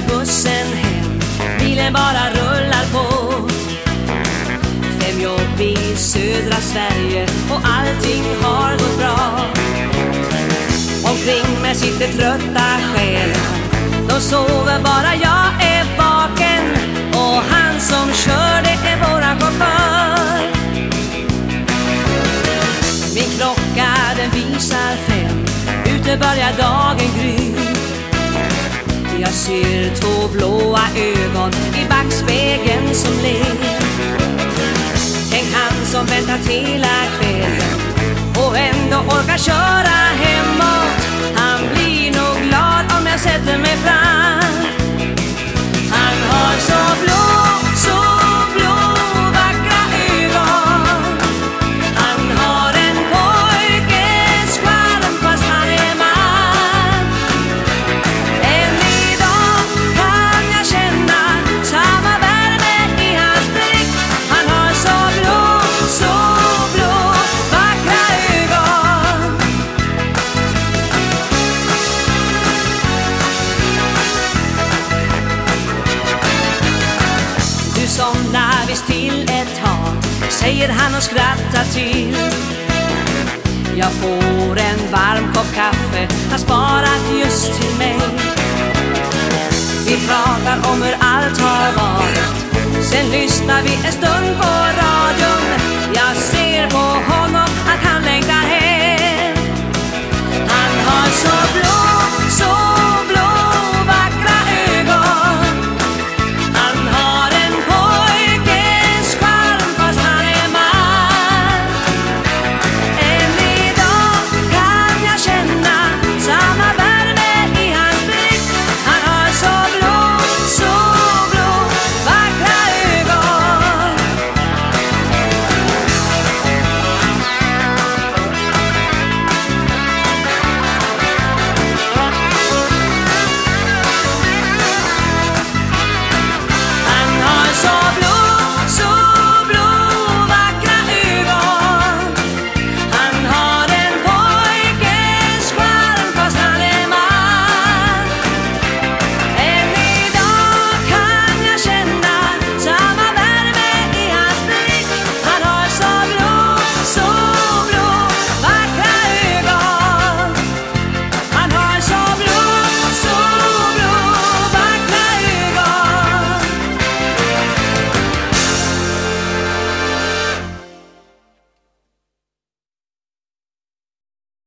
bussen hem, bilen bara rullar på. 5 jobb i södra Sverige och allting har gått bra. Omkring mig sitter trötta själar, de sover bara jag är vaken. Och han som kör det är våran chaufför. Min klocka den visar 5, ute börjar dagen gry. Jag ser 2 blåa ögon i backspegeln som ler. Tänk han som väntat hela kvällen och ändå orkar köra hemåt. Han blir nog glad om jag sätter mig fram. Han har så blå vackra ögon. Han har en pojkes charm fast han är man. Än idag kan jag känna samma värme i hans blick. Han har så blå vackra ögon. Du somnar visst till ett tag, säger han och skrattar till. Jag får en varm kopp kaffe, har sparat just till mig. Vi pratar om hur allt har varit, sen lyssnar vi en stund på radion. Jag ser